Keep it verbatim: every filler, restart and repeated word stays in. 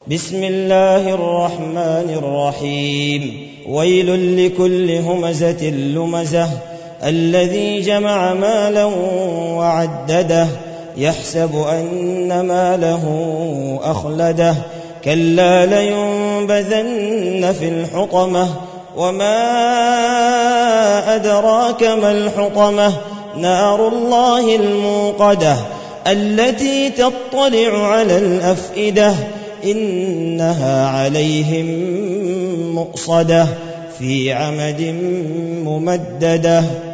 بسم الله الرحمن الرحيم ويل لكل همزة لمزة الذي جمع مالا وعدده يحسب أن ماله أخلده كلا لينبذن في الحطمة وما أدراك ما الحطمة نار الله الموقدة التي تطلع على الأفئدة إنها عليهم مؤصدة في عمد ممددة.